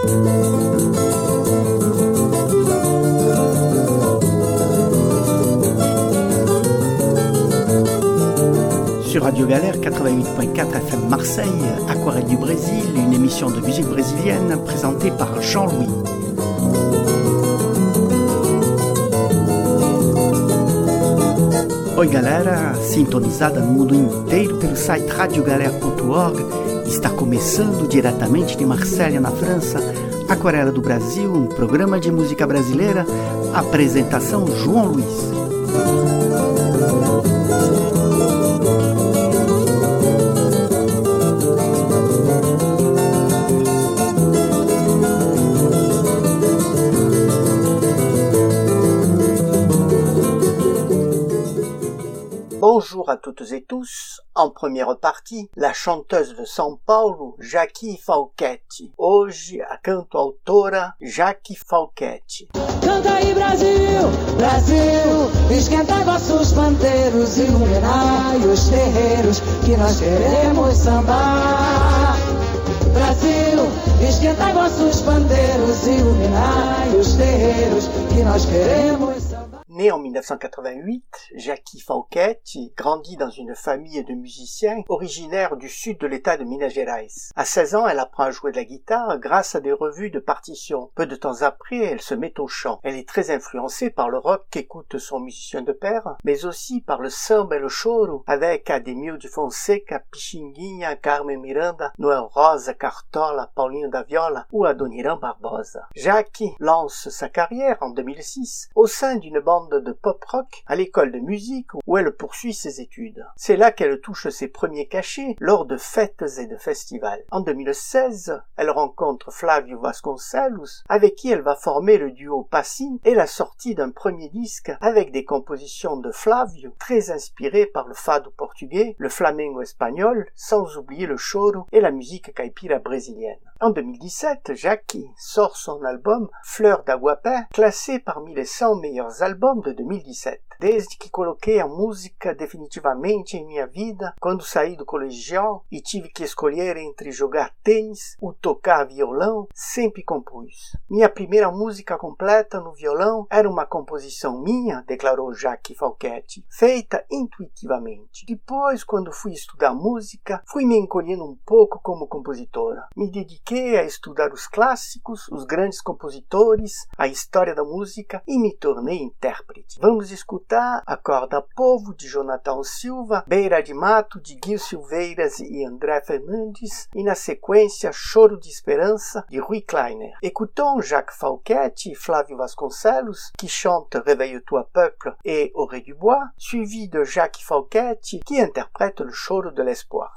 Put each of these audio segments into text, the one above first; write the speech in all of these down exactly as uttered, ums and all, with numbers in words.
Sur Radio Galère quatre-vingt-huit point quatre F M Marseille, Aquarelle du Brésil, une émission de musique brésilienne présentée par Jean-Louis. Oi galera, sintonizada no mundo inteiro pelo site radio galera ponto org, está começando diretamente de Marselha, na França, Aquarela do Brasil, um programa de música brasileira, apresentação João Luiz. Bonjour à toutes et tous. En première partie, la chanteuse de São Paulo, Jacky Falquete. Hoje, a canto-autora Jacky Falquete. Canta aí, Brasil, Brasil, esquentai vossos pandeiros, iluminai os terreiros, que nós queremos sambar. Brasil, esquentai vossos pandeiros, iluminai os terreiros, que nós queremos sambar. Née en dix-neuf cent quatre-vingt-huit, Jacky Falquete grandit dans une famille de musiciens originaires du sud de l'état de Minas Gerais. À seize ans, elle apprend à jouer de la guitare grâce à des revues de partitions. Peu de temps après, elle se met au chant. Elle est très influencée par le rock qu'écoute son musicien de père, mais aussi par le samba et le choro avec Ademir de Fonseca, Pixinguinha, Carmen Miranda, Noel Rosa, Cartola, Paulinho da Viola ou Adoniran Barbosa. Jacky lance sa carrière en deux mille six au sein d'une bande de pop-rock à l'école de musique où elle poursuit ses études. C'est là qu'elle touche ses premiers cachets lors de fêtes et de festivals. En deux mille seize, elle rencontre Flávio Vasconcelos, avec qui elle va former le duo Passim et la sortie d'un premier disque avec des compositions de Flávio très inspirées par le fado portugais, le flamengo espagnol, sans oublier le choro et la musique caipira brésilienne. En deux mille dix-sept, Jacky sort son album Fleur d'Aguapé, classé parmi les cent meilleurs albums de deux mille dix-sept. Desde que coloquei a música definitivamente em minha vida, quando saí do colegial e tive que escolher entre jogar tênis ou tocar violão, sempre compus. Minha primeira música completa no violão era uma composição minha, declarou Jacky Falquete, feita intuitivamente. Depois, quando fui estudar música, fui me encolhendo um pouco como compositora. Me dediquei a estudar os clássicos, os grandes compositores, a história da música e me tornei intérprete. Vamos escutar Acorda Povo, de Jonathan Silva, Beira de Mato, de Gil Silveiras e André Fernandes, e na sequência Choro de Esperança, de Rui Kleiner. Écoutons Jacky Falquete e Flávio Vasconcelos, qui chante Réveille-toi peuple et Auré du Bois, suivi de Jacky Falquete, qui interprète le Choro de l'espoir.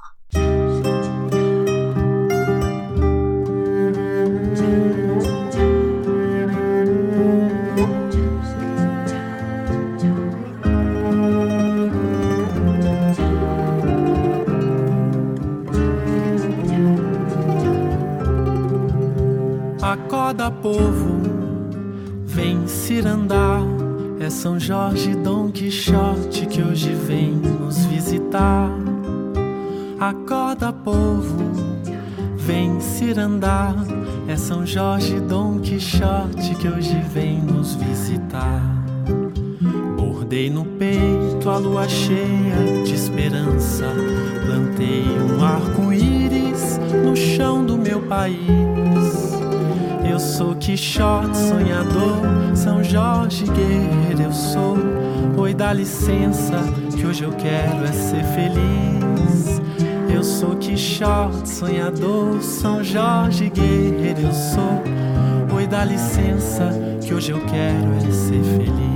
Acorda, povo, vem cirandar. É São Jorge, Dom Quixote que hoje vem nos visitar. Acorda, povo, vem cirandar. É São Jorge, Dom Quixote que hoje vem nos visitar. Bordei no peito a lua cheia de esperança. Plantei um arco-íris no chão do meu país. Eu sou Quixote, sonhador, São Jorge, guerreiro eu sou. Oi, dá licença, que hoje eu quero é ser feliz. Eu sou Quixote, sonhador, São Jorge, guerreiro eu sou. Oi, dá licença, que hoje eu quero é ser feliz.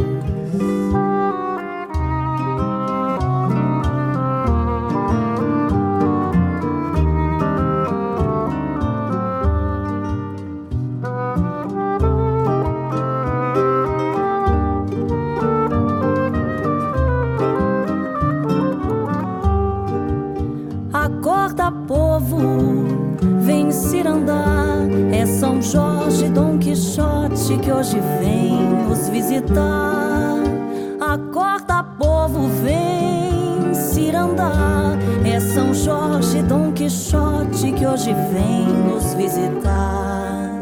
Acorda, povo, vem cirandar. É São Jorge, Dom Quixote que hoje vem nos visitar. Acorda, povo, vem cirandar. É São Jorge, Dom Quixote que hoje vem nos visitar.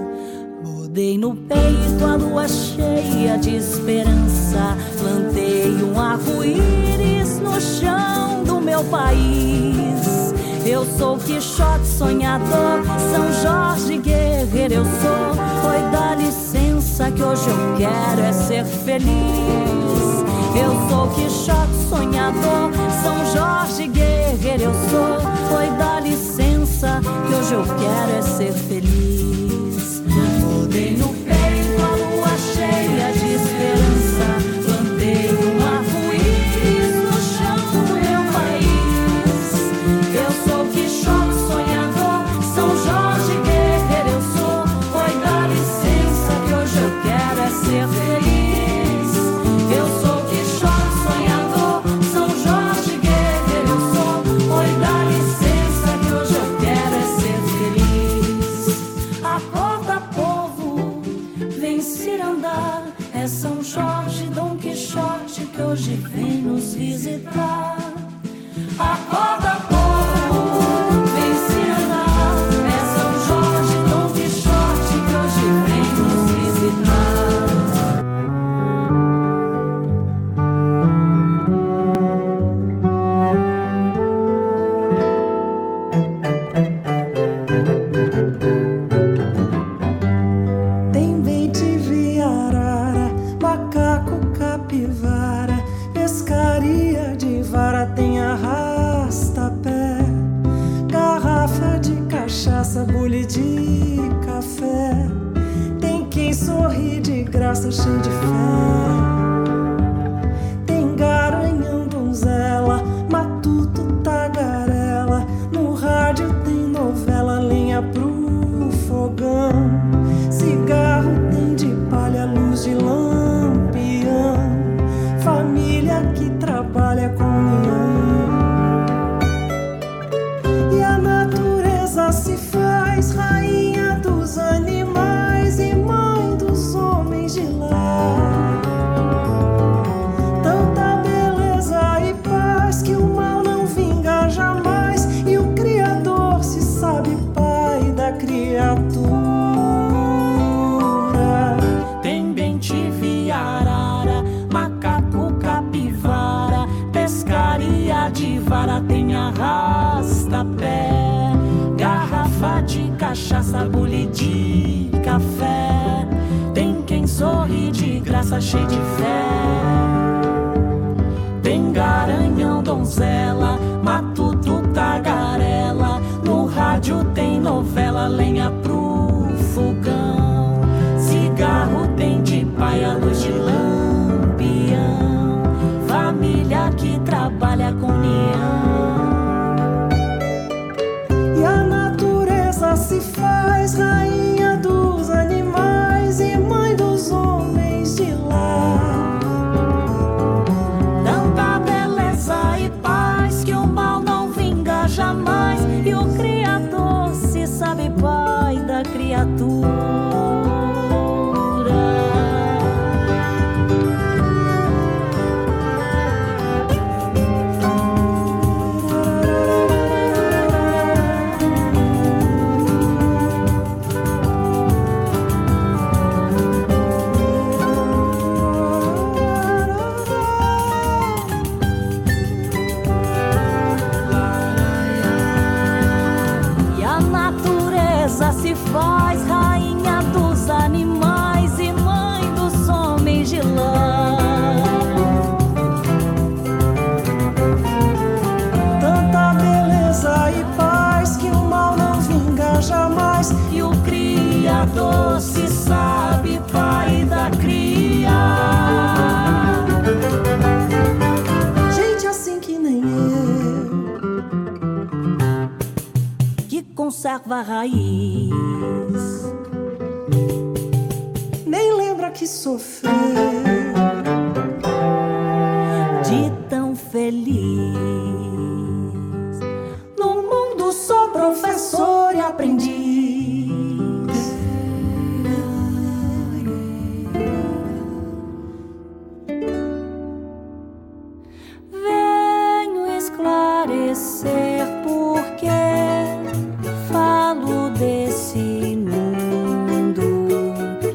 Bordei no peito a lua cheia de esperança, plantei um arco-íris no chão do meu país. Eu sou Quixote sonhador, São Jorge guerreiro eu sou. Oi, dá licença que hoje eu quero é ser feliz. Eu sou Quixote sonhador, São Jorge guerreiro eu sou. Oi, dá licença que hoje eu quero é ser feliz. Bordei no peito a lua cheia de esperança, plantei um arco-íris no chão do meu país. Eu sou Quixote sonhador, São Jorge guerreiro eu sou. Oi, dá licença que hoje eu quero é ser feliz. Eu sou Quixote sonhador, São Jorge guerreiro eu sou. Oi, dá licença que hoje eu quero é ser feliz. Acorda, povo, vem cirandar, é São Jorge, Dom Quixote que hoje vem nos visitar. Acorda, povo, vem cirandar, é São Jorge, Dom Quixote que hoje vem nos visitar. Tem bem-te-vi, arara, macaco, capivara, pescaria de vara, tem arrasta-pé, garrafa de cachaça, bule de café. Tem quem sorri de graça, cheio de fé. Tem garanhão, donzela, matuto, tagarela. No rádio tem novela, lenha pro fogão. Cigarro tem de palha, luz de lampião. Família que trabalha com união. E a natureza se faz rainha dos animais e mãe dos homens de lá. Tanta beleza e paz que o mal não vinga jamais. E o Criador se sabe pai da criatura. Tem bem-te-vi, arara, macaco, capivara, pescaria de vara, tem arrasta-pé, garrafa de cachaça, bule de café. Tem quem sorri de graça, cheio de fé. Tem garanhão, donzela, matuto, tagarela. No rádio tem novela, lenha pro fogão. Cigarro tem de paia, luz de lampião. Família que trabalha com união. E a natureza se faz rainha dos animais e mãe dos homens de lá. Tanta beleza e paz que o mal não vinga jamais. E o Criador se sabe pai da criatura. E a natureza se faz rainha dos animais e mãe dos homens de lã. Tanta beleza e paz que o mal não vinga jamais. E o Criador se sabe pai da cria. Gente assim que nem eu, Que conserva a raiz. nem lembra que sofreu. De tão feliz. No mundo sou professor e aprendiz. Venho esclarecer porque falo desse mundo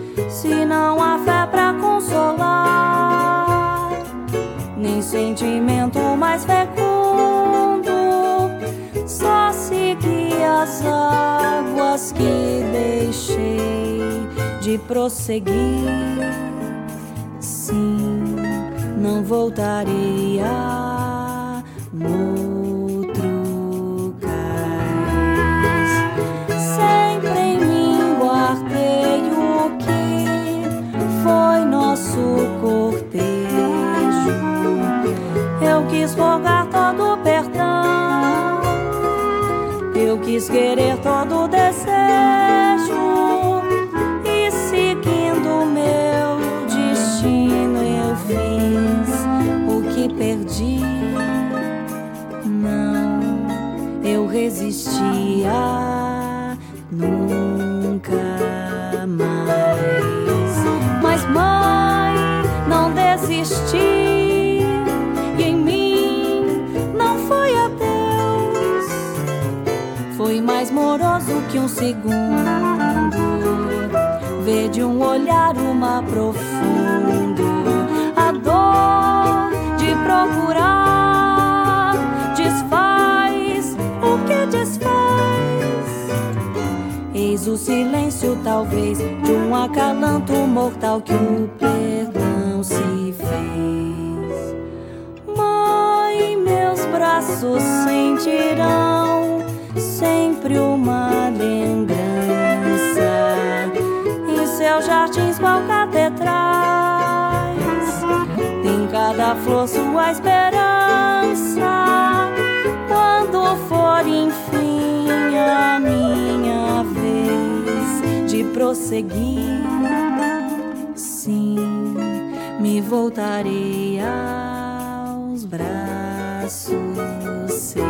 sentimento mais fecundo, só segui as águas que deixei de prosseguir. Sim, não voltarei a outro cais. Sempre em mim guardei o que foi nosso cortejo. Eu quis rogar todo o perdão, eu quis querer todo o desejo, e seguindo meu destino eu fiz o que perdi. Não, eu resistia nunca mais. Mas mãe, não desisti, e em mim não foi adeus. Foi mais moroso que um segundo, ver de um olhar o mar profundo. A dor de procurar desfaz o que desfaz. Eis o silêncio talvez de um acalanto mortal que o perdão se fez. Mãe, meus braços sentirão sempre uma lembrança, em seus jardins qual catedrais, tem cada flor sua esperança. Quando for enfim a minha vez de prosseguir, sim, me voltarei aos braços seus.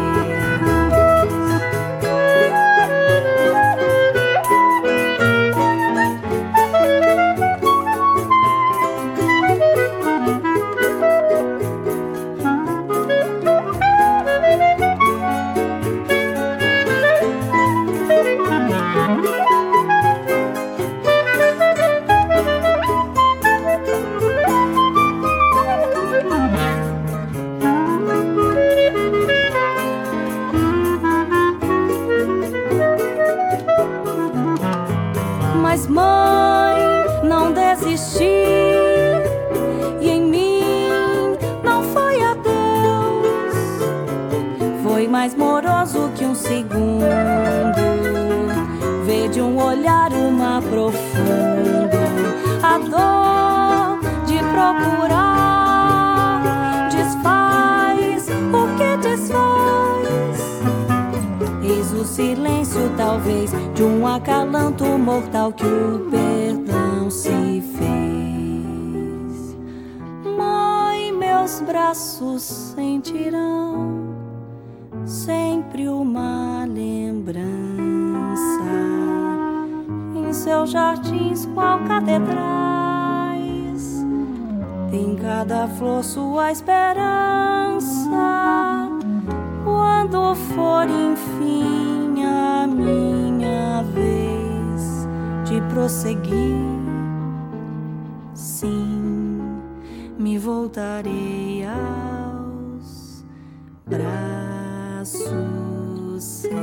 Mas mãe, não desisti, e em mim não foi adeus. Foi mais moroso que um segundo, ver de um olhar o mar profundo. A dor de procurar desfaz o que desfaz. Eis o silêncio talvez de um acalanto mortal que o perdão se fez. Mãe, meus braços sentirão sempre uma lembrança, em seus jardins qual catedrais, tem cada flor sua esperança. Quando for enfim a minha vez de prosseguir, sim, me voltarei aos braços seus.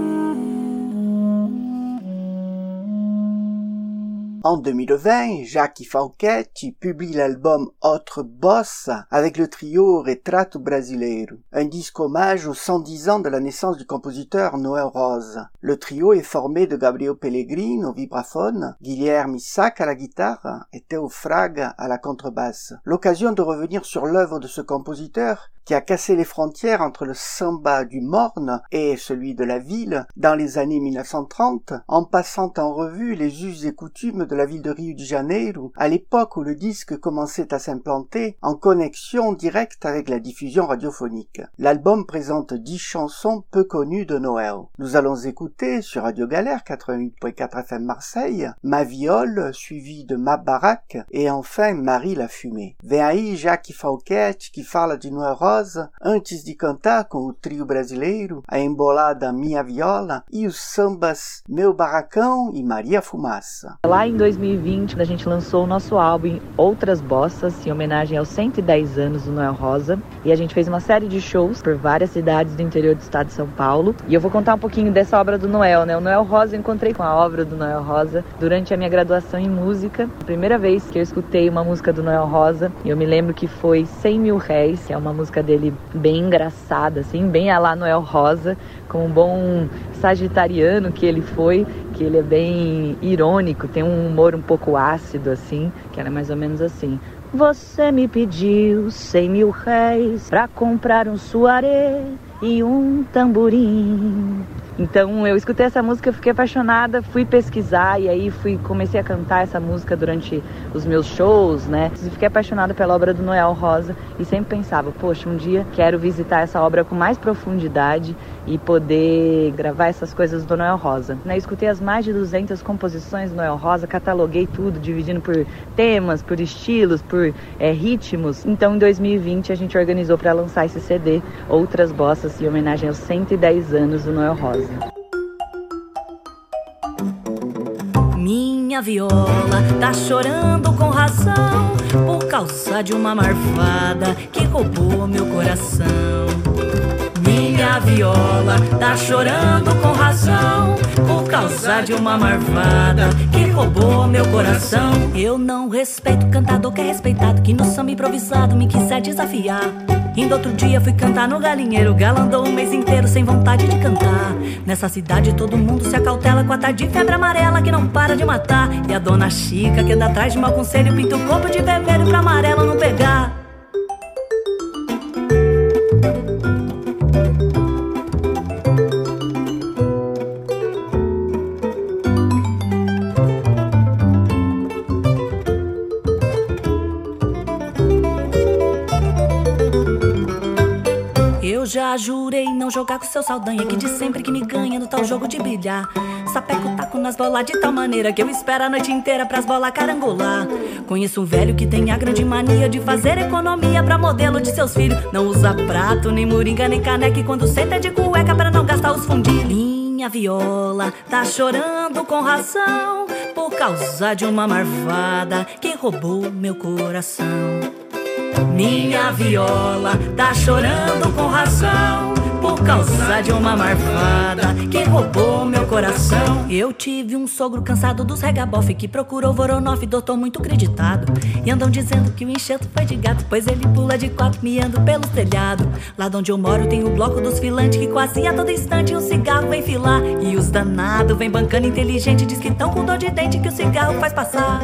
En deux mille vingt, Jackie Falchetti publie l'album Autre Bossa avec le trio Retrato Brasileiro, un disque hommage aux cent dix ans de la naissance du compositeur Noel Rosa. Le trio est formé de Gabriel Pellegrini au vibraphone, Guilherme Isaac à la guitare et Théo Fraga à la contrebasse. L'occasion de revenir sur l'œuvre de ce compositeur qui a cassé les frontières entre le samba du Morne et celui de la ville dans les années mille neuf cent trente, en passant en revue les us et coutumes de la ville de Rio de Janeiro, à l'époque où le disque commençait à s'implanter en connexion directe avec la diffusion radiophonique. L'album présente dix chansons peu connues de Noël. Nous allons écouter sur Radio Galère quatre-vingt-huit point quatre F M Marseille, Ma Viole, suivi de Ma Baraque, et enfin Marie la Fumée. Vem aí Jackie Falchetti qui parle du Noël Rosa Rosa, antes de cantar com o trio brasileiro a embolada Minha Viola e os sambas Meu Barracão e Maria Fumaça. Lá em dois mil e vinte, a gente lançou o nosso álbum Outras Bossas, em homenagem aos cento e dez anos do Noel Rosa, e a gente fez uma série de shows por várias cidades do interior do estado de São Paulo. E eu vou contar um pouquinho dessa obra do Noel, né? O Noel Rosa, eu encontrei com a obra do Noel Rosa durante a minha graduação em música. A primeira vez que eu escutei uma música do Noel Rosa, eu me lembro que foi Cem Mil Réis, que é uma música dele bem engraçada, assim, bem a lá Noel Rosa, com um bom sagitariano que ele foi, que ele é bem irônico, tem um humor um pouco ácido, assim, que era mais ou menos assim. Você me pediu cem mil réis pra comprar um soaré e um tamborim. Então eu escutei essa música, fiquei apaixonada, fui pesquisar e aí fui, comecei a cantar essa música durante os meus shows, né? E fiquei apaixonada pela obra do Noel Rosa e sempre pensava, poxa, um dia quero visitar essa obra com mais profundidade e poder gravar essas coisas do Noel Rosa. Eu escutei as mais de duzentas composições do Noel Rosa, cataloguei tudo, dividindo por temas, por estilos, por é, ritmos. Então em dois mil e vinte a gente organizou para lançar esse C D, Outras Bossas, em homenagem aos cento e dez anos do Noel Rosa. Minha viola tá chorando com razão por causa de uma marvada que roubou meu coração. Minha viola tá chorando com razão por causa de uma marvada que roubou meu coração. Eu não respeito cantador que é respeitado, que no samba improvisado me quiser desafiar. Indo outro dia fui cantar no galinheiro, galandou um mês inteiro sem vontade de cantar. Nessa cidade todo mundo se acautela com a tarde de febre amarela que não para de matar. E a dona Chica que anda atrás de mau conselho pinta o corpo de vermelho pra amarelo não pegar. Já jurei não jogar com seu Saldanha, que de sempre que me ganha no tal jogo de bilhar. Sapeco o taco nas bolas de tal maneira que eu espero a noite inteira pras bolas carangolar. Conheço um velho que tem a grande mania de fazer economia pra modelo de seus filhos. Não usa prato, nem moringa, nem caneca, e quando senta de cueca pra não gastar os fundilhos. Minha viola tá chorando com razão por causa de uma marvada que roubou meu coração. Minha viola tá chorando com razão por causa de uma marvada que roubou meu coração. Eu tive um sogro cansado dos regabofe que procurou Voronoff, doutor muito acreditado. E andam dizendo que o enxerto foi de gato, pois ele pula de quatro miando pelo telhado. Lá de onde eu moro tem o bloco dos filantes que quase a todo instante um cigarro vem filar. E os danados vem bancando inteligente, diz que tão com dor de dente que o cigarro faz passar.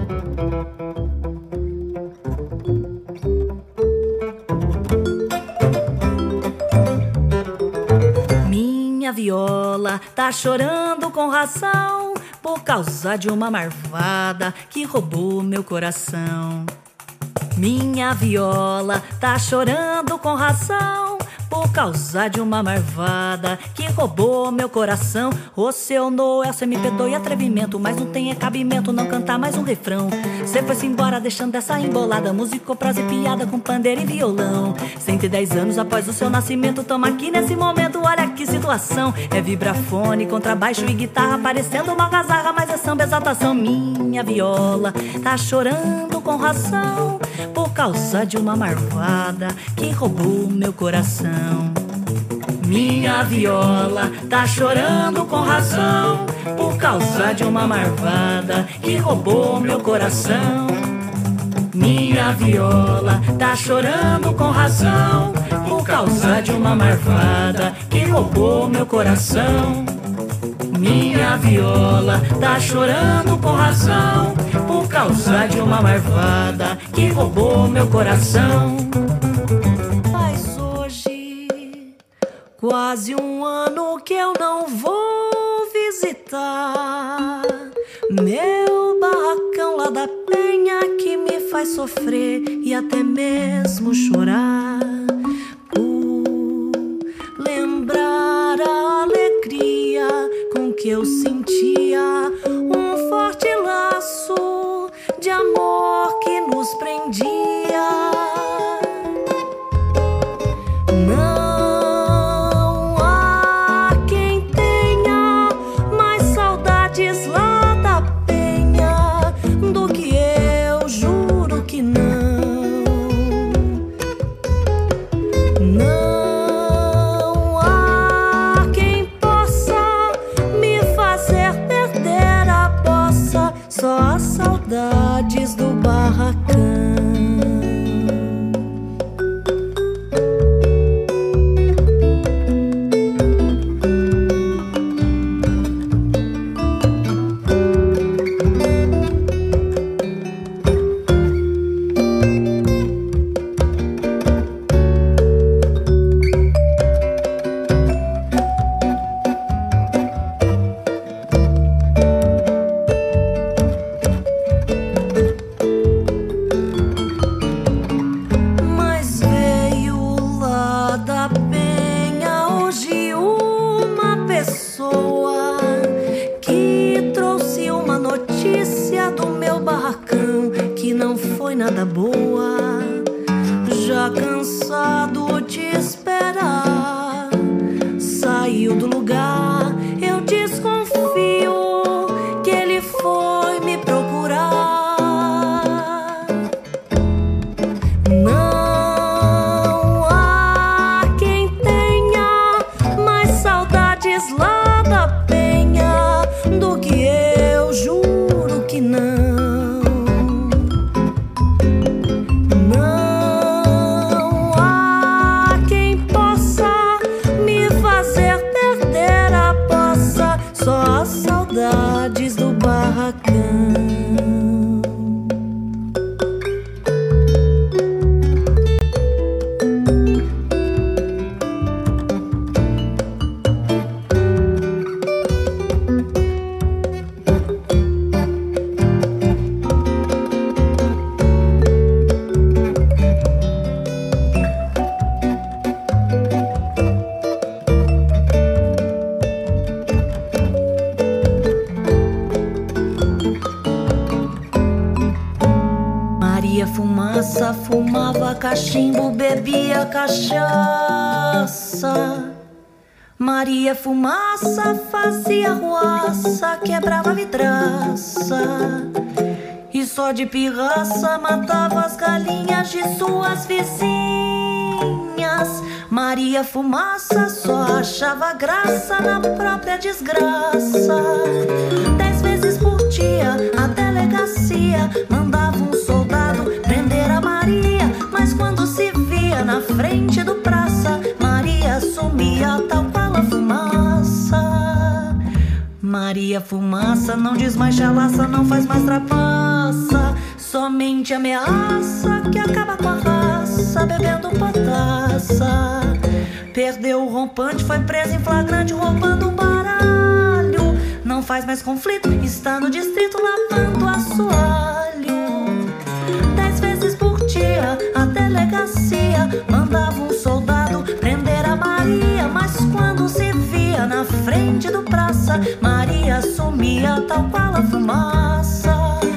Minha viola tá chorando com razão por causa de uma marvada que roubou meu coração. Minha viola tá chorando com razão por causa de uma marvada que roubou meu coração. Ô seu Noel, cê me perdoe atrevimento, mas não tem cabimento não cantar mais um refrão. Cê foi-se embora deixando essa embolada, música, prosa e piada com pandeiro e violão. cento e dez anos após o seu nascimento, toma aqui nesse momento, olha que situação. É vibrafone, contrabaixo e guitarra, parecendo uma algazarra, mas é samba exaltação. Minha viola tá chorando com razão por causa de uma marvada que roubou meu coração. Minha viola tá chorando com razão por causa de uma marvada que roubou meu coração. Minha viola tá chorando com razão por causa de uma marvada que roubou meu coração. Minha viola tá chorando com razão por causa de uma marvada que roubou meu coração. Mas hoje, quase um ano que eu não vou visitar meu barracão lá da Penha, que me faz sofrer e até mesmo chorar por lembrar a alegria com que eu sentia um forte laço de amor que nos prendia. saudades do barracão. Nada boa, já cansado de esperar, saiu do lugar. Eu desconfio que ele foi me procurar. Não há quem tenha mais saudades lá da penha do que eu, juro que não. Saudades do barracão. Fumaça, fumava cachimbo, bebia cachaça. Maria Fumaça fazia ruaça, quebrava vidraça e só de pirraça matava as galinhas de suas vizinhas. Maria Fumaça só achava graça na própria desgraça. Dez vezes por dia a delegacia mandava um soldado prender a Maria, mas quando se via na frente do praça, Maria sumia tal qual a fumaça. Maria Fumaça não diz mais chalaça, não faz mais trapaça, somente ameaça que acaba com a raça, bebendo potaça. Perdeu o rompante, foi presa em flagrante roubando um baralho. Não faz mais conflito, está no distrito lavando assoalho. Dez vezes por dia a delegacia mandava um soldado prender a Maria, mas quando se via na frente do praça, Maria sumia tal qual a fumaça.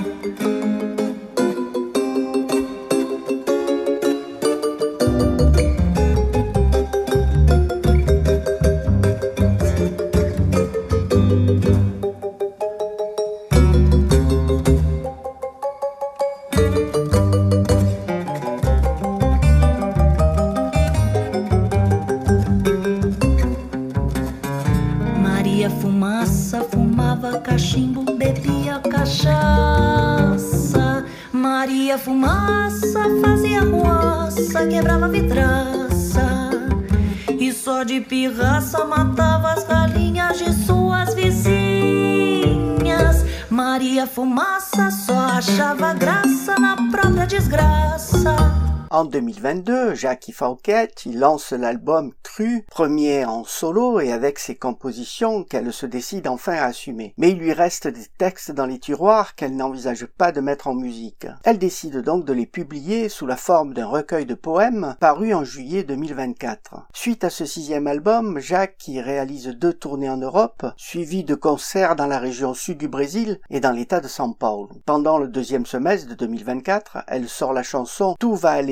Maria Fumaça fumava cachimbo, bebia cachaça. Maria Fumaça fazia ruaça, quebrava vidraça e só de pirraça matava as galinhas de suas vizinhas. Maria Fumaça só achava graça na própria desgraça. En deux mille vingt-deux, Jackie Fauquet il lance l'album Cru, premier en solo et avec ses compositions qu'elle se décide enfin à assumer. Mais il lui reste des textes dans les tiroirs qu'elle n'envisage pas de mettre en musique. Elle décide donc de les publier sous la forme d'un recueil de poèmes paru en juillet deux mille vingt-quatre. Suite à ce sixième album, Jackie réalise deux tournées en Europe, suivies de concerts dans la région sud du Brésil et dans l'état de São Paulo. Pendant le deuxième semestre de deux mille vingt-quatre, elle sort la chanson Tout va aller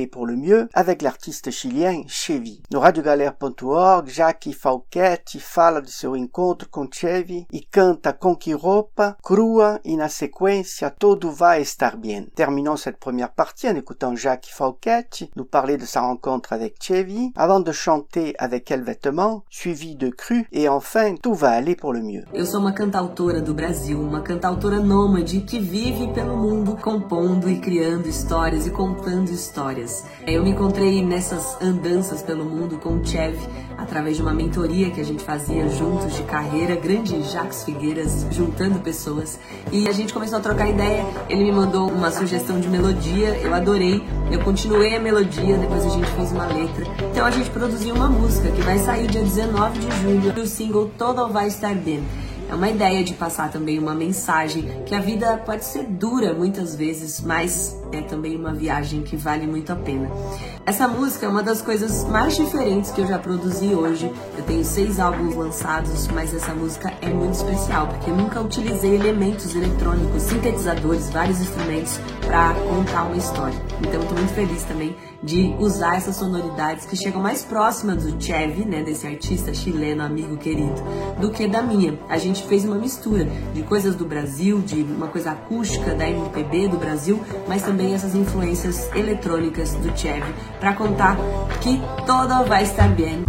pour le mieux avec l'artiste chilien Chevy. No radio galera ponto org, Jackie Falchetti fala de seu encontro com Chevy e canta Com Que Roupa, Crua e na sequência Todo Vai Estar Bien. Terminons cette première partie en écoutant Jackie Falchetti nous parler de sa rencontre avec Chevy avant de chanter Avec Quel Vêtement, suivi de Cru et enfin Tout Va Aller pour le mieux. Eu sou uma cantautora do Brasil, uma cantautora nômade que vive pelo mundo compondo e criando histórias e contando histórias. Eu me encontrei nessas andanças pelo mundo com o Chevy através de uma mentoria que a gente fazia juntos de carreira, grande Jacques Figueiras, juntando pessoas. E a gente começou a trocar ideia, ele me mandou uma sugestão de melodia, eu adorei, eu continuei a melodia, depois a gente fez uma letra. Então a gente produziu uma música que vai sair dia dezenove de julho, o single Todo Vai Estar Bem. É uma ideia de passar também uma mensagem que a vida pode ser dura muitas vezes, mas é também uma viagem que vale muito a pena. Essa música é uma das coisas mais diferentes que eu já produzi hoje. Eu tenho seis álbuns lançados, mas essa música é muito especial, porque eu nunca utilizei elementos eletrônicos, sintetizadores, vários instrumentos para contar uma história. Então estou muito feliz também de usar essas sonoridades que chegam mais próximas do Chevy, né, desse artista chileno, amigo querido, do que da minha. A gente fez uma mistura de coisas do Brasil, de uma coisa acústica da M P B do Brasil, mas também essas influências eletrônicas do Chevy, para contar que todo vai estar bem.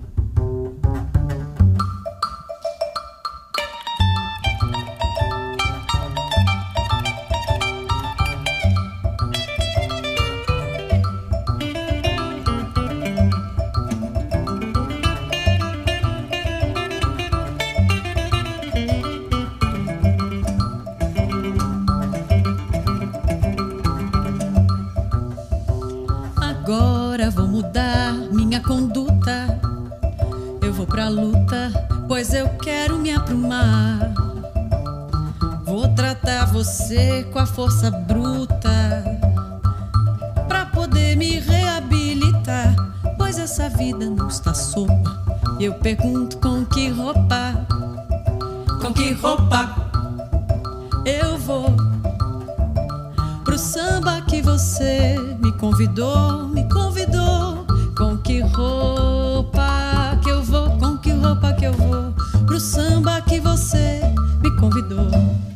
Agora vou mudar minha conduta, eu vou pra luta, pois eu quero me aprumar. Vou tratar você com a força bruta, pra poder me reabilitar, pois essa vida não está sopa. Eu pergunto com que roupa, com que roupa eu vou pro samba que você me convidou, me convidou. Com que roupa que eu vou, com que roupa que eu vou pro samba que você me convidou.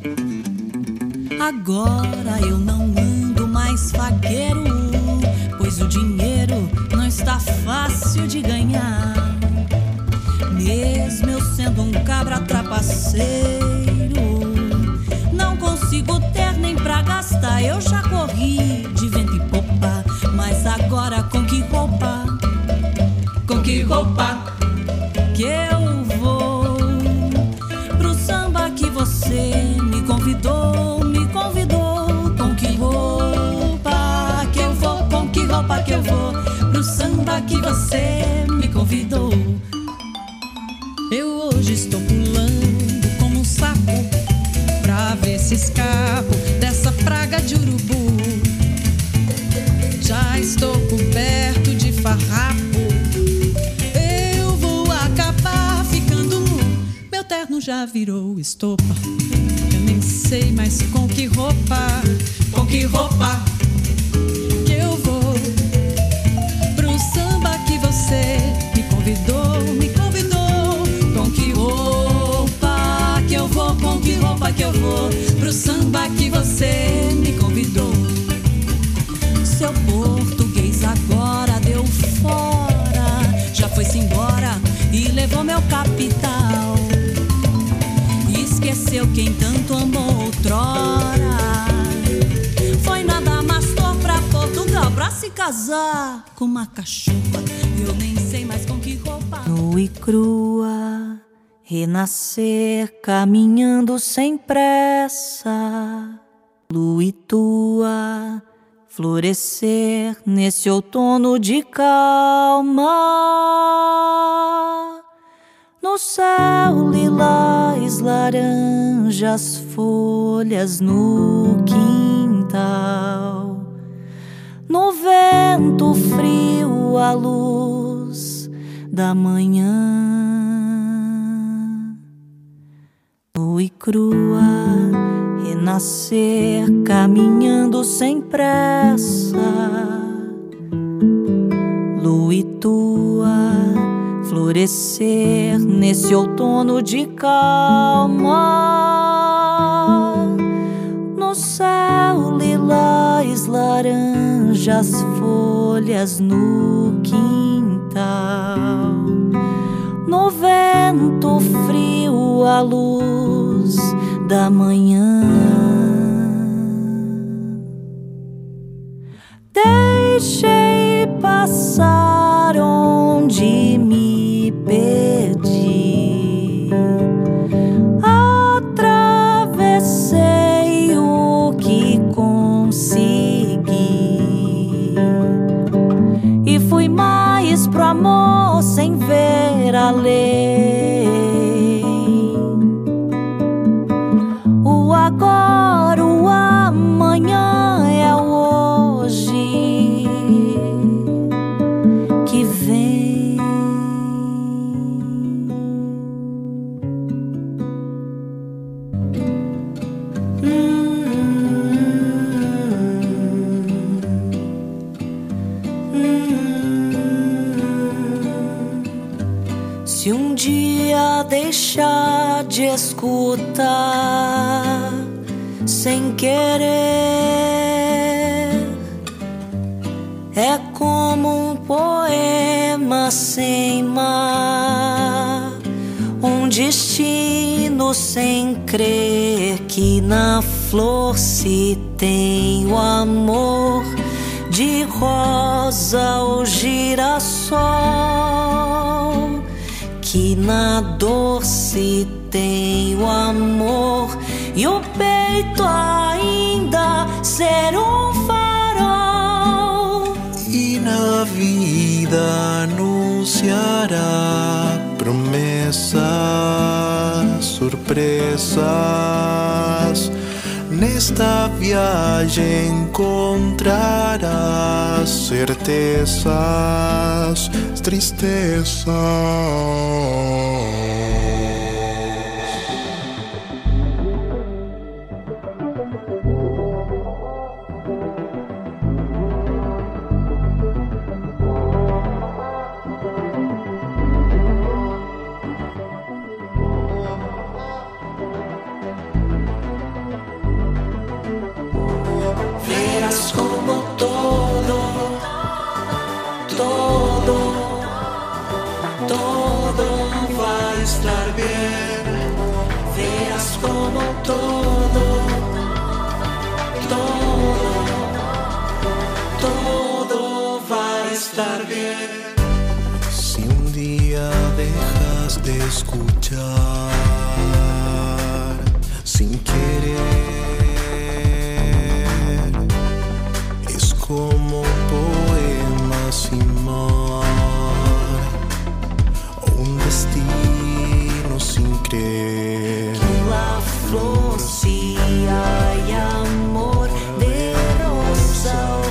Agora eu não ando mais fagueiro, pois o dinheiro não está fácil de ganhar. Mesmo eu sendo um cabra trapaceiro, não consigo ter nem pra gastar. Eu já corri de vento e popa, mas agora com que roupa, com que roupa que eu vou pro samba que você me convidou, me convidou. Com que roupa que eu vou, com que roupa que eu vou pro samba que você me convidou. Eu hoje estou pulando como um sapo pra ver se escapo dessa praga de urubu. Já estou coberto de farrapo, eu vou acabar ficando nu. Meu terno já virou estopa, eu nem sei mais com que roupa, com que roupa que eu vou pro samba que você me convidou, me convidou. Com que roupa que eu vou, com que roupa que eu vou pro samba que você me convidou. Seu português agora deu fora, já foi-se embora e levou meu capital. Esqueceu quem tanto amou outrora, foi nada mastor pra Portugal pra se casar com uma cachorra. Eu nem sei mais com que roupa. Nua e crua, renascer caminhando sem pressa, lua e tua, florescer nesse outono de calma. No céu lilás, laranjas, folhas no quintal. No vento frio, a luz da manhã. Nua e crua, renascer caminhando sem pressa, tua florescer nesse outono de calma. No céu, lilás, laranjas, folhas no quintal. No vento frio, a luz da manhã. Deixei passar onde me perdi. Atravessei o que consegui e fui mais pro amor sem ver além. O agora, o amanhã é o hoje que vem. Hum, hum. Se um dia deixar de escutar sem querer, é como um poema sem mar, um destino sem crer que na flor se tem o amor de rosa ou girassol, que na dor se tem o amor e o peito ainda ser um farol. E na vida anunciará promessas, surpresas. Nesta viagem encontrarás certezas, tristezas. Verás como todo, todo, todo vai estar bien. Verás como todo, todo, todo vai estar bien. Si un día dejas de escuchar sin querer, es como un poema sin mar, o un destino sin creer. Que la flor si hay amor de rosa o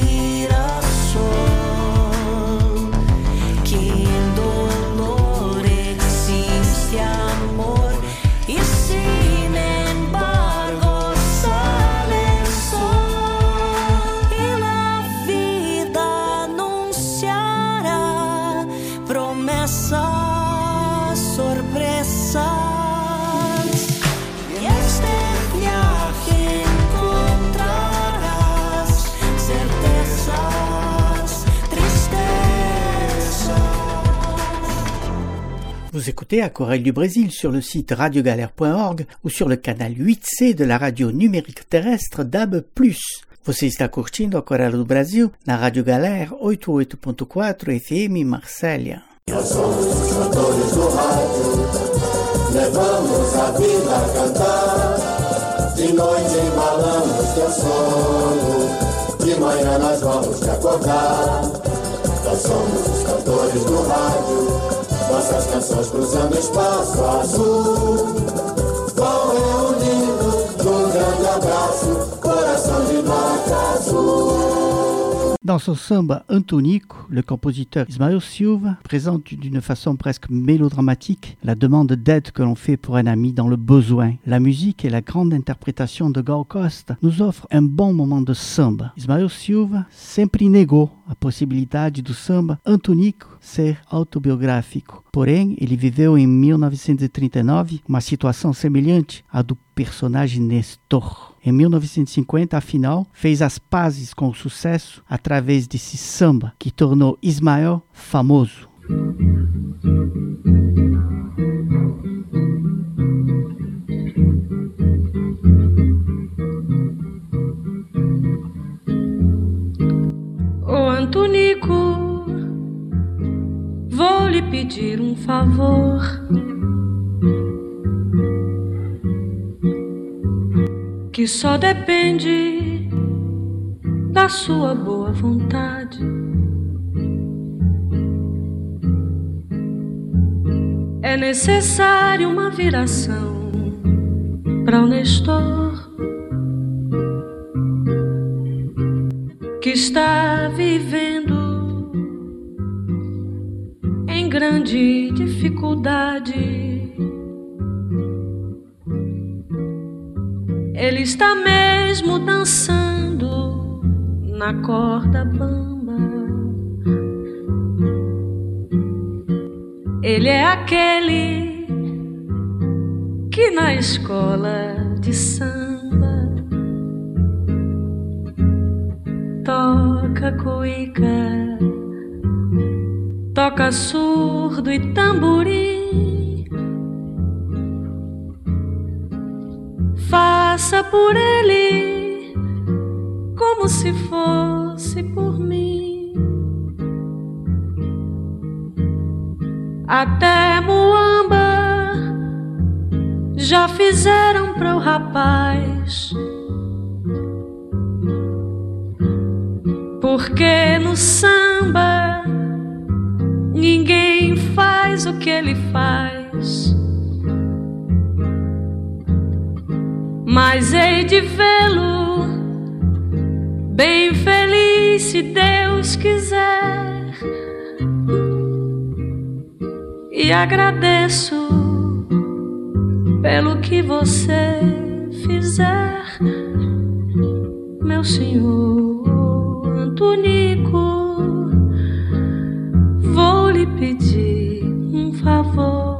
girasol, que en dolor existe amor y sin embargo sale el sol. Y la vida anunciará promesas, sorpresas. Y este viaje encontrarás certezas, tristezas. Vous écoutez Aquarelle du Brésil sur le site radiogalère point org ou sur le canal huit C de la radio numérique terrestre D A B plus. Você está curtindo Aquarelle do Brasil na Rádio Galera oitenta e oito ponto quatro F M Marsella. Nós somos os cantores do rádio, levamos a vida a cantar. De noite embalamos teu sono, de manhã nós vamos te acordar. Nós somos os cantores do rádio, nossas canções cruzando espaço azul. Vão reunindo num grande abraço, coração de norte azul. Dans son samba Antonico, le compositeur Ismael Silva présente d'une façon presque mélodramatique la demande d'aide que l'on fait pour un ami dans le besoin. La musique et la grande interprétation de Gal Costa nous offrent un bon moment de samba. Ismael Silva sempre negou a possibilidade do samba Antonico ser autobiográfico. Porém, ele viveu em mil novecentos e trinta e nove uma situação semelhante à do personagem Nestor. Em mil novecentos e cinquenta, afinal, fez as pazes com o sucesso através desse samba que tornou Ismael famoso. Ô Antonico, vou lhe pedir um favor. Que só depende da sua boa vontade. É necessário uma viração para o Nestor, que está vivendo em grande dificuldade. Ele está mesmo dançando na corda bamba. Ele é aquele que na escola de samba toca cuíca, toca surdo e tamborim. Faça por ele como se fosse por mim. Até muamba já fizeram para o rapaz, porque no samba ninguém faz o que ele faz. Mas hei de vê-lo bem feliz se Deus quiser. E agradeço pelo que você fizer, meu senhor Antonico. Vou lhe pedir um favor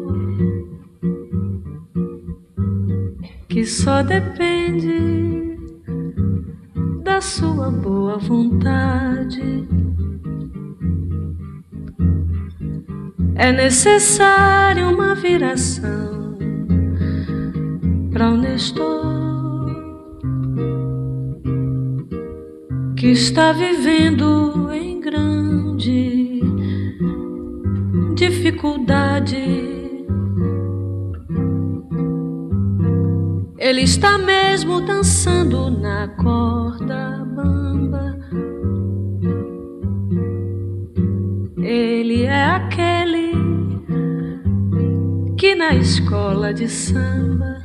que só depende da sua boa vontade. É necessário uma viração para o Nestor, que está vivendo em grande dificuldade. Ele está mesmo dançando na corda bamba. Ele é aquele que na escola de samba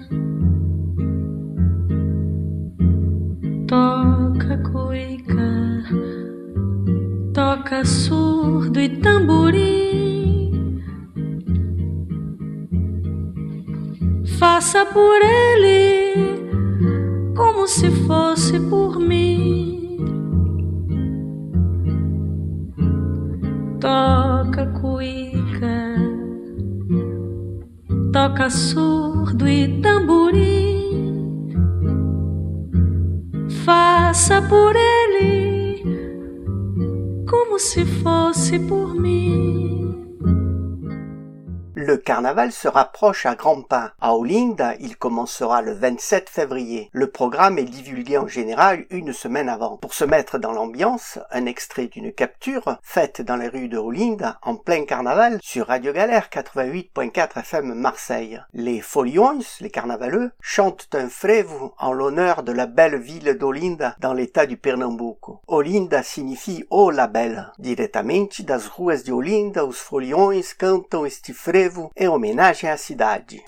toca cuíca, toca surdo e tamborim. Faça por ele como se fosse por mim. Toca cuíca, toca surdo e tamborim. Faça por ele como se fosse por mim. Le carnaval se rapproche à grands pas. À Olinda, il commencera le vingt-sept février. Le programme est divulgué en général une semaine avant. Pour se mettre dans l'ambiance, un extrait d'une capture faite dans les rues de Olinda en plein carnaval sur Radio Galère quatre-vingt-huit point quatre F M Marseille. Les Foliões, les carnavaleux, chantent un frevo en l'honneur de la belle ville d'Olinda dans l'état du Pernambuco. Olinda signifie « Oh la belle ». Diretamente das ruas de Olinda, os Foliões cantam este frevo em homenagem à cidade.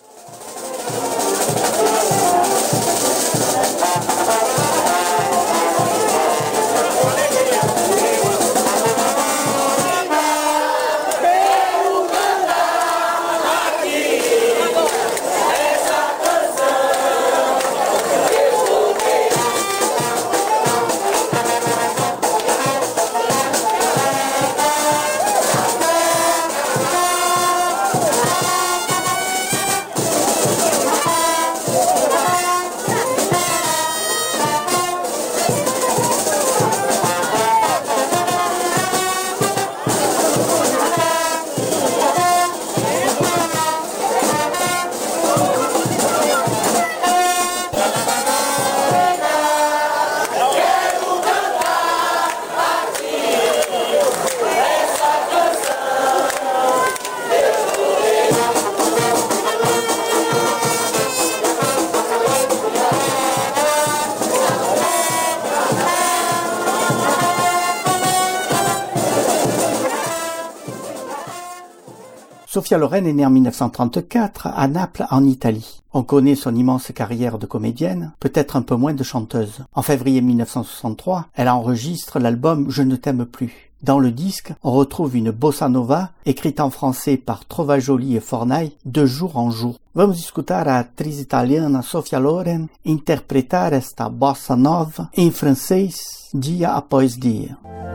Sophia Loren est née en mille neuf cent trente-quatre à Naples, en Italie. On connaît son immense carrière de comédienne, peut-être un peu moins de chanteuse. En février mille neuf cent soixante-trois, elle enregistre l'album Je ne t'aime plus. Dans le disque, on retrouve une bossa nova écrite en français par Trovajoli et Fornai de jour en jour. Vamos escutar a atriz italiana Sophia Loren interpretar esta bossa nova em francês dia após dia.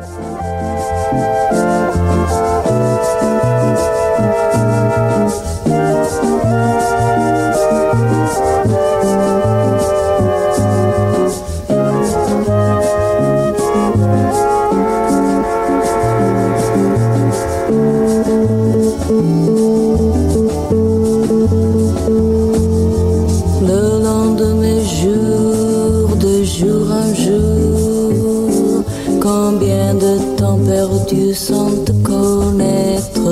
Perdu sans te connaître,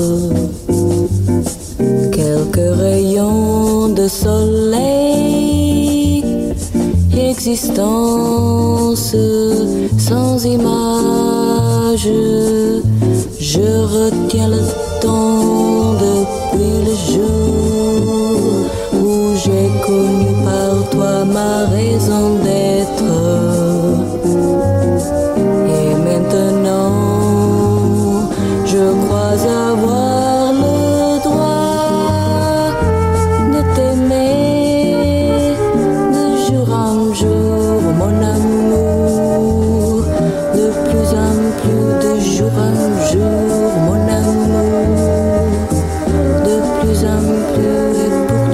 quelques rayons de soleil, existence sans image. Je retiens le temps depuis le jour où j'ai connu par toi ma raison d'être. Je crois avoir le droit de t'aimer de jour en jour, mon amour, de plus en plus, de jour en jour, mon amour, de plus en plus et pour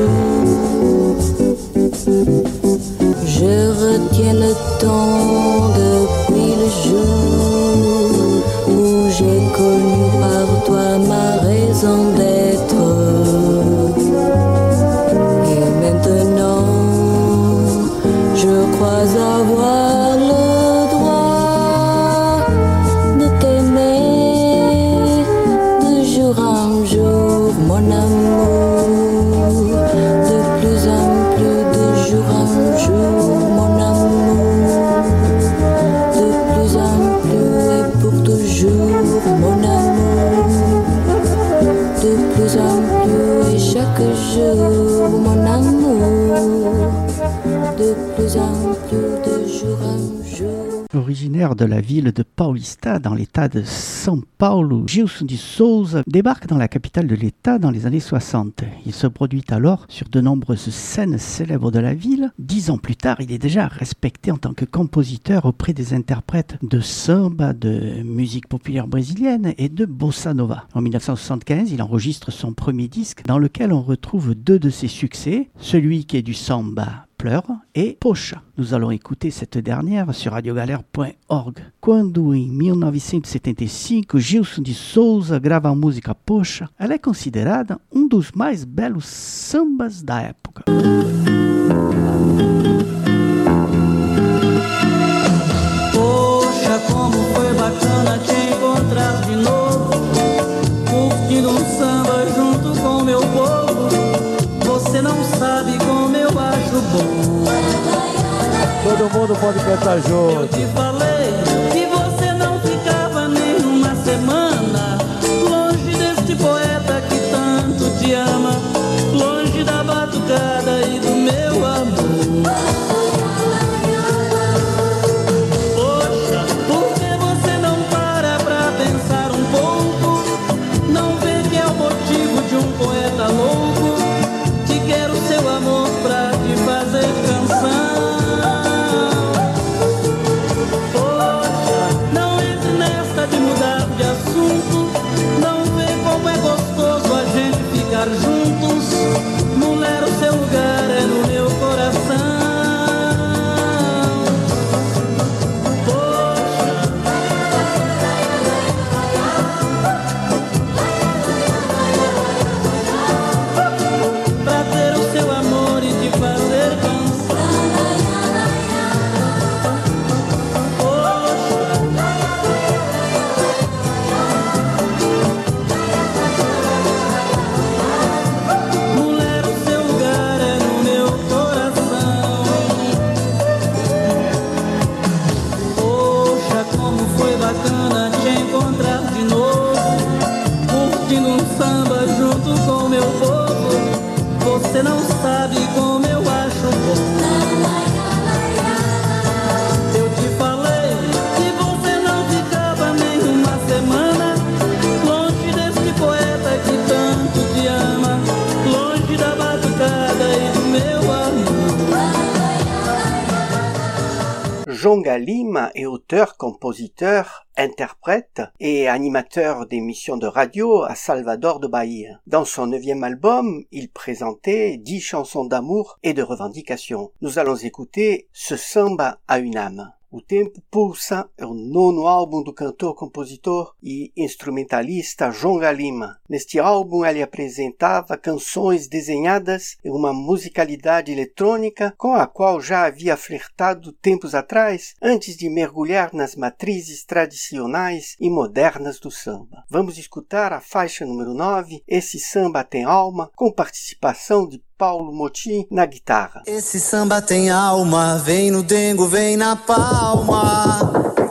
toujours. Je retiens le temps depuis le jour où j'ai connu par toi ma raison d'être. Et maintenant, je crois avoir le droit de t'aimer de jour en jour, mon amour, de plus en plus, de jour en jour, mon amour, de plus en plus et pour toujours, mon amour, de plus en plus et chaque jour, mon amour, de plus en plus, de jour en jour. Originaire de la ville de Paulista, dans l'état de São Paulo, Gilson de Souza débarque dans la capitale de l'état dans les années soixante. Il se produit alors sur de nombreuses scènes célèbres de la ville. Dix ans plus tard, il est déjà respecté en tant que compositeur auprès des interprètes de samba, de musique populaire brésilienne et de bossa nova. En mille neuf cent soixante-quinze, il enregistre son premier disque dans lequel on retrouve deux de ses succès, celui qui est du samba, Pleure, et Poxa. Nous allons écouter cette dernière sur radio galère point org. Quando em mil novecentos e setenta e cinco Gilson de Souza grava a música Poxa, ela é considerada um dos mais belos sambas da época. Poxa, como foi bacana te encontrar de novo, curtindo um samba junto com meu povo. Você não sabe como eu acho bom. Todo mundo pode cantar junto. Eu te falei que você não ficava nem uma semana longe deste poeta que tanto te ama, longe da batucada e do meu amor. Poxa, por que você não para pra pensar um pouco? Não vê que é o motivo de um poeta louco? Te quero seu amor pra te fazer canção. Oh, Jonga Lima est auteur, compositeur, interprète et animateur d'émissions de radio à Salvador de Bahia. Dans son neuvième album, il présentait dix chansons d'amour et de revendication. Nous allons écouter Ce samba a une âme. O Tempo Pulsa é o nono álbum do cantor, compositor e instrumentalista Jonga Lima. Neste álbum ele apresentava canções desenhadas em uma musicalidade eletrônica com a qual já havia flertado tempos atrás, antes de mergulhar nas matrizes tradicionais e modernas do samba. Vamos escutar a faixa número nove, Esse Samba Tem Alma, com participação de Paulo Motim na guitarra. Esse samba tem alma, vem no dengo, vem na palma.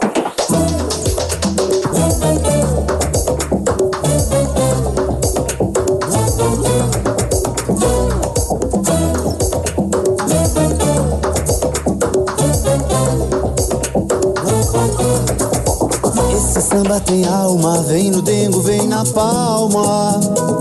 Esse samba tem alma, vem no dengo, vem na palma.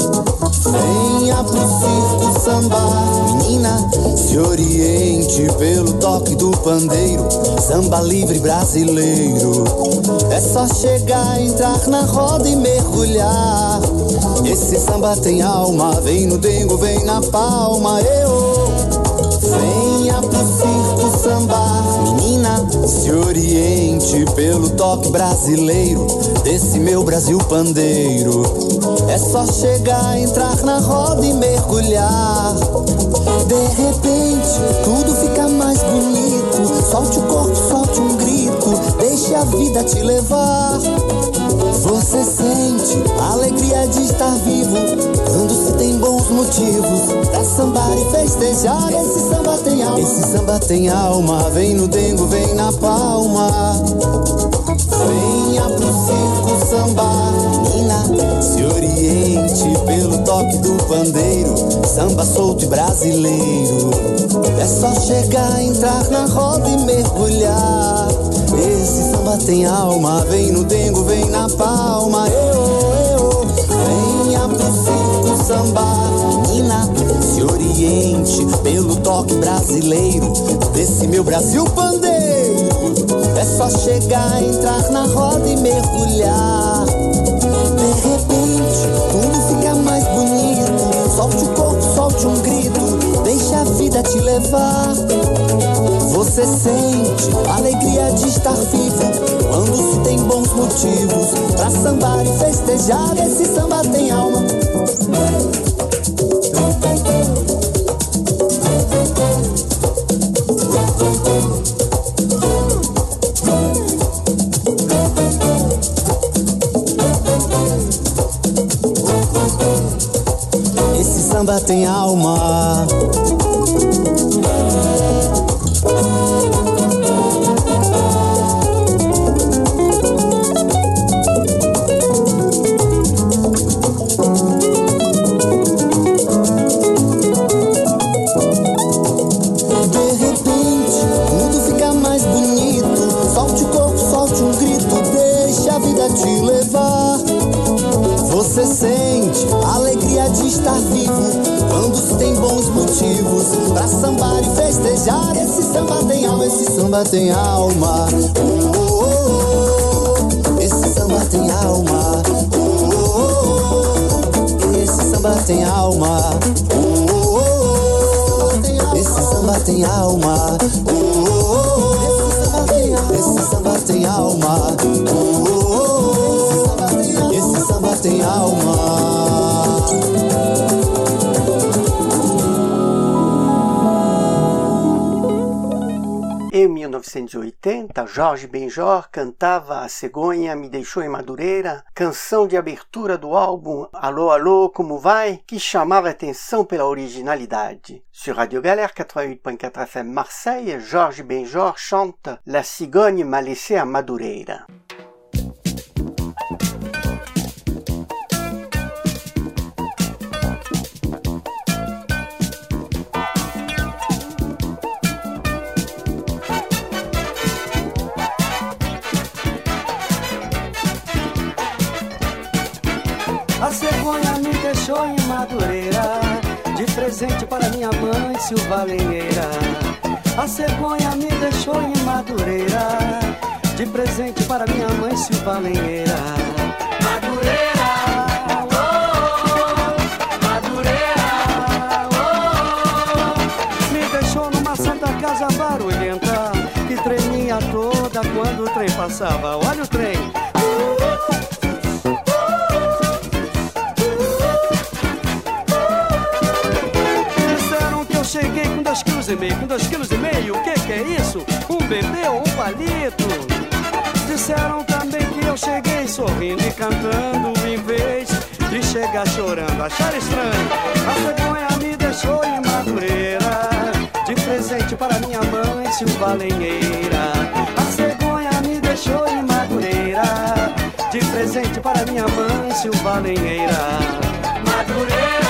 Venha pro circo sambar, menina, se oriente pelo toque do pandeiro, samba livre brasileiro. É só chegar, entrar na roda e mergulhar. Esse samba tem alma, vem no dengo, vem na palma. Eu, venha pro circo sambar, menina, se oriente pelo toque brasileiro desse meu Brasil pandeiro. É só chegar, entrar na roda e mergulhar. De repente, tudo fica mais bonito. Solte o corpo, solte um grito, deixe a vida te levar. Você sente a alegria de estar vivo quando se tem bons motivos pra sambar e festejar. Esse samba tem alma, esse samba tem alma. Vem no dengo, vem na palma. Venha pro circo sambar, menina, se oriente pelo toque do pandeiro, samba solto e brasileiro. É só chegar, entrar na roda e mergulhar. Esse samba tem alma, vem no dengo, vem na palma. Eu, eu, venha pro circo sambar, menina, se oriente pelo toque brasileiro desse meu Brasil pandeiro. É só chegar, entrar na roda e mergulhar. De repente, tudo fica mais bonito. Solte o corpo, solte um grito, deixe a vida te levar. Você sente a alegria de estar vivo quando se tem bons motivos pra sambar e festejar. Esse samba tem alma. Esse samba tem alma. Você sente a alegria de estar vivo quando se tem bons motivos pra sambar e festejar. Esse samba tem alma, esse samba tem alma. Oh, oh, oh. Esse samba tem alma. Oh, oh, oh. Esse samba tem alma. Oh, oh, oh. Esse samba tem alma. Oh, oh, oh. Esse samba tem alma. Oh, oh, oh. Esse samba tem alma. Em mil novecentos e oitenta, Jorge Benjor cantava A Cegonha Me Deixou em Madureira, canção de abertura do álbum Alô, Alô, Como Vai?, que chamava atenção pela originalidade. Sur Radio Galère quatre-vingt-huit point quatre F M Marseille, Jorge Benjor chante La Cigogne m'a laissé à Madureira. A cegonha me deixou em Madureira, de presente para minha mãe Silva Lenheira. A cegonha me deixou em Madureira, de presente para minha mãe Silva Lenheira. Madureira, oh, Madureira, oh, me deixou numa santa casa barulhenta que tremia toda quando o trem passava. Olha o trem. Cheguei com dois quilos e meio, com dois quilos e meio, o que que é isso? Um bebê ou um palito? Disseram também que eu cheguei sorrindo e cantando em vez de chegar chorando. Acharam estranho? A cegonha me deixou em Madureira de presente para minha mãe Silva Lenheira. A cegonha me deixou em Madureira de presente para minha mãe Silva Lenheira. Madureira,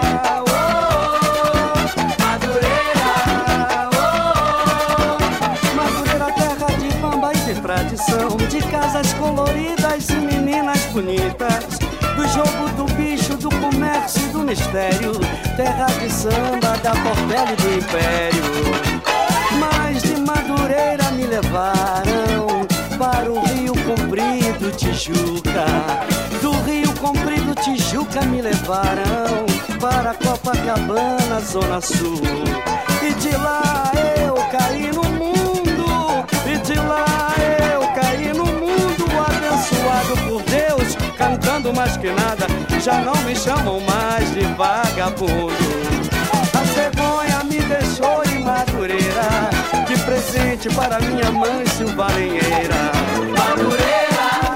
tradição de casas coloridas e meninas bonitas, do jogo do bicho, do comércio e do mistério, terra de samba, da Portela e do Império. Mas de Madureira me levaram para o Rio Comprido, Tijuca. Do Rio Comprido, Tijuca me levaram para Copacabana, Zona Sul. E de lá eu caí no mundo, e de lá eu caí no mundo, abençoado por Deus, cantando mais que nada, já não me chamam mais de vagabundo. A cegonha me deixou em Madureira de presente para minha mãe Silva Lenheira. Madureira,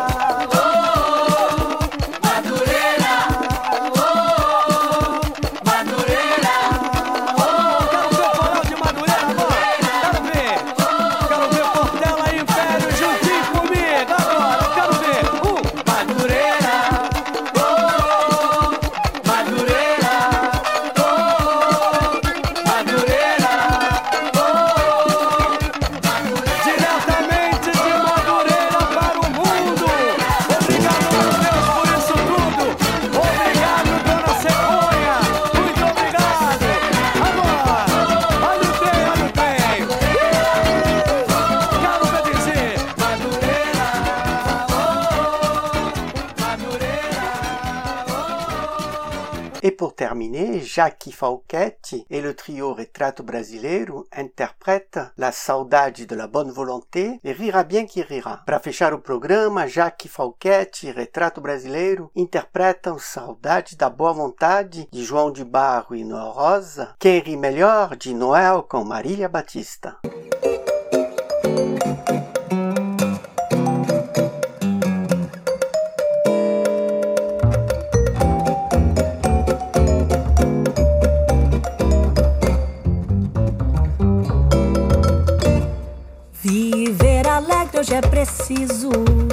Et pour terminer, Jackie Falchetti et le trio Retrato Brasileiro interprètent La Saudade de la Bonne Volonté e Rira Bien Que Rira. Para fechar o programa, Jackie Falchetti e Retrato Brasileiro interpretam Saudade da Boa Vontade de João de Barro e Noel Rosa, Quem Ri Melhor de Noel com Marília Batista. Hoje é preciso,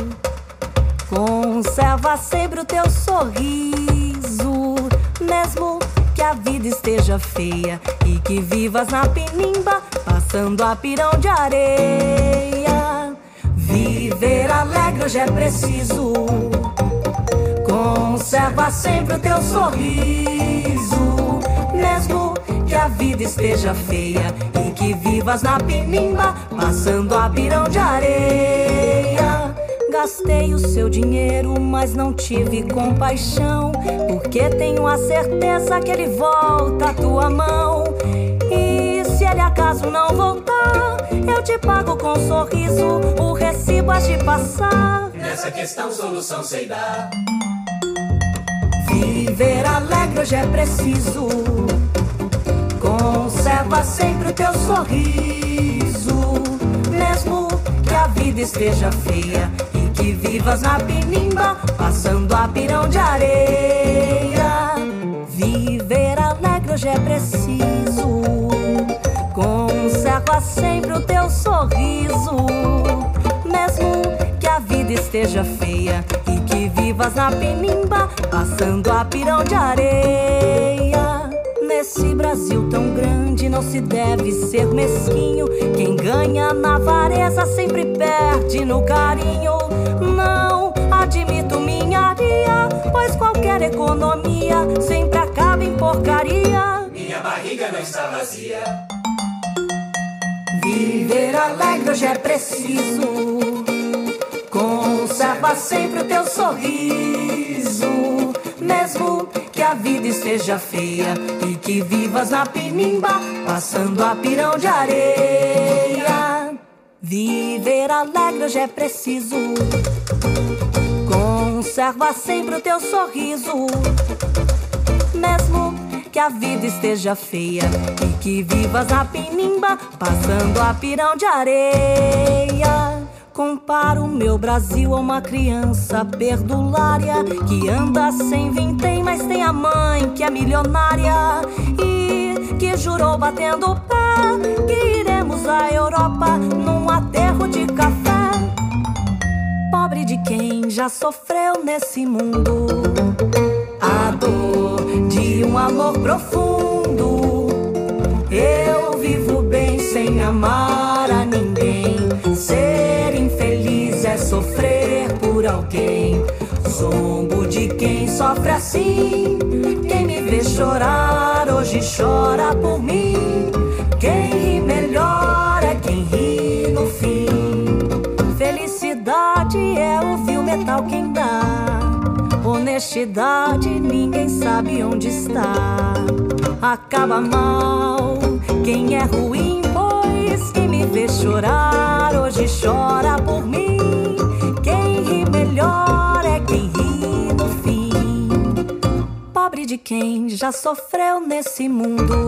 conserva sempre o teu sorriso, mesmo que a vida esteja feia e que vivas na pinimba, passando a pirão de areia. Viver alegre hoje é preciso, conserva sempre o teu sorriso, mesmo que a vida esteja feia e que vivas na pinimba, passando a pirão de areia. Gastei o seu dinheiro, mas não tive compaixão, porque tenho a certeza que ele volta à tua mão. E se ele acaso não voltar, eu te pago com um sorriso, o recibo há de passar. Nessa questão solução sei dar. Viver alegre hoje é preciso, conserva sempre o teu sorriso, mesmo que a vida esteja feia e que vivas na pinimba, passando a pirão de areia. Viver alegre hoje é preciso, conserva sempre o teu sorriso, mesmo que a vida esteja feia e que vivas na pinimba, passando a pirão de areia. Nesse Brasil tão grande não se deve ser mesquinho, quem ganha na avareza sempre perde no carinho. Não admito minharia, pois qualquer economia sempre acaba em porcaria. Minha barriga não está vazia. Viver alegre hoje é preciso, Conserva sempre o teu sorriso, mesmo que a vida esteja feia e que vivas na pinimba, passando a pirão de areia. Viver alegre hoje é preciso. Conserva sempre o teu sorriso, mesmo que a vida esteja feia e que vivas na pinimba, passando a pirão de areia. Comparo o meu Brasil a uma criança perdulária que anda sem vintém, mas tem a mãe que é milionária e que jurou batendo o pé que iremos à Europa num aterro de café. Pobre de quem já sofreu nesse mundo a dor de um amor profundo. Eu vivo bem sem amar a ninguém. Ser infeliz é sofrer por alguém. Zombo de quem sofre assim. Quem me vê chorar hoje chora por mim. Quem ri melhor é quem ri no fim. Felicidade é ouvir o metal quem dá. Honestidade ninguém sabe onde está. Acaba mal quem é ruim, pois quem me vê chorar hoje chora por mim. Quem ri melhor é quem ri no fim. Pobre de quem já sofreu nesse mundo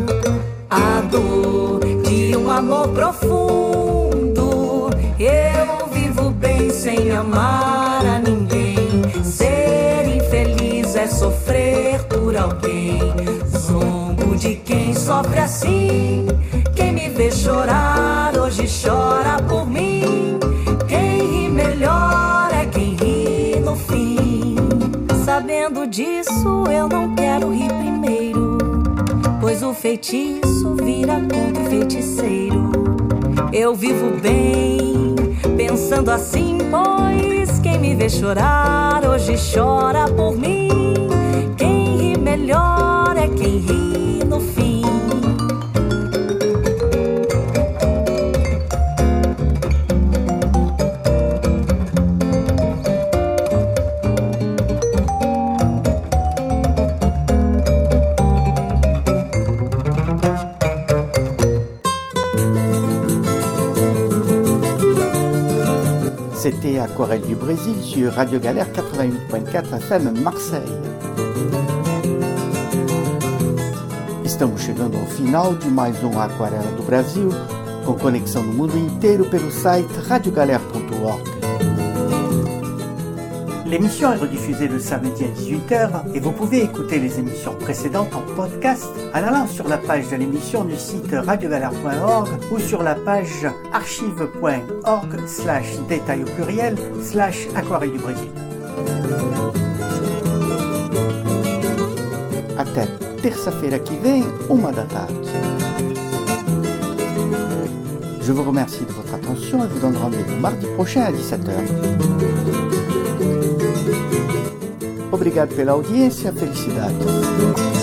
a dor de um amor profundo. Eu vivo bem sem amar a ninguém. Ser infeliz é sofrer por alguém. Zombo de quem sofre assim. Quem me vê chorar hoje chora por mim. Quem ri melhor é quem ri no fim. Sabendo disso eu não quero rir primeiro, pois o feitiço vira contra o feiticeiro. Eu vivo bem pensando assim, pois quem me vê chorar hoje chora por mim. Quem ri melhor é quem ri no fim. C'était Aquarelle du Brésil sur Radio Galère quatre-vingt-huit point quatre F M Marseille. Estamos chegando ao final de mais um Aquarela do Brasil, com conexão no mundo inteiro pelo site radio galère point org. L'émission est rediffusée le samedi à dix-huit heures et vous pouvez écouter les émissions précédentes en podcast en allant sur la page de l'émission du site radio galère point org ou sur la page archive point org slash détail au pluriel slash aquarelle du Brésil. Até terça-feira que vem, uma da tarde. Je vous remercie de votre attention et vous donne rendez-vous mardi prochain à dix-sept heures. Obrigado pela audiência, felicidades.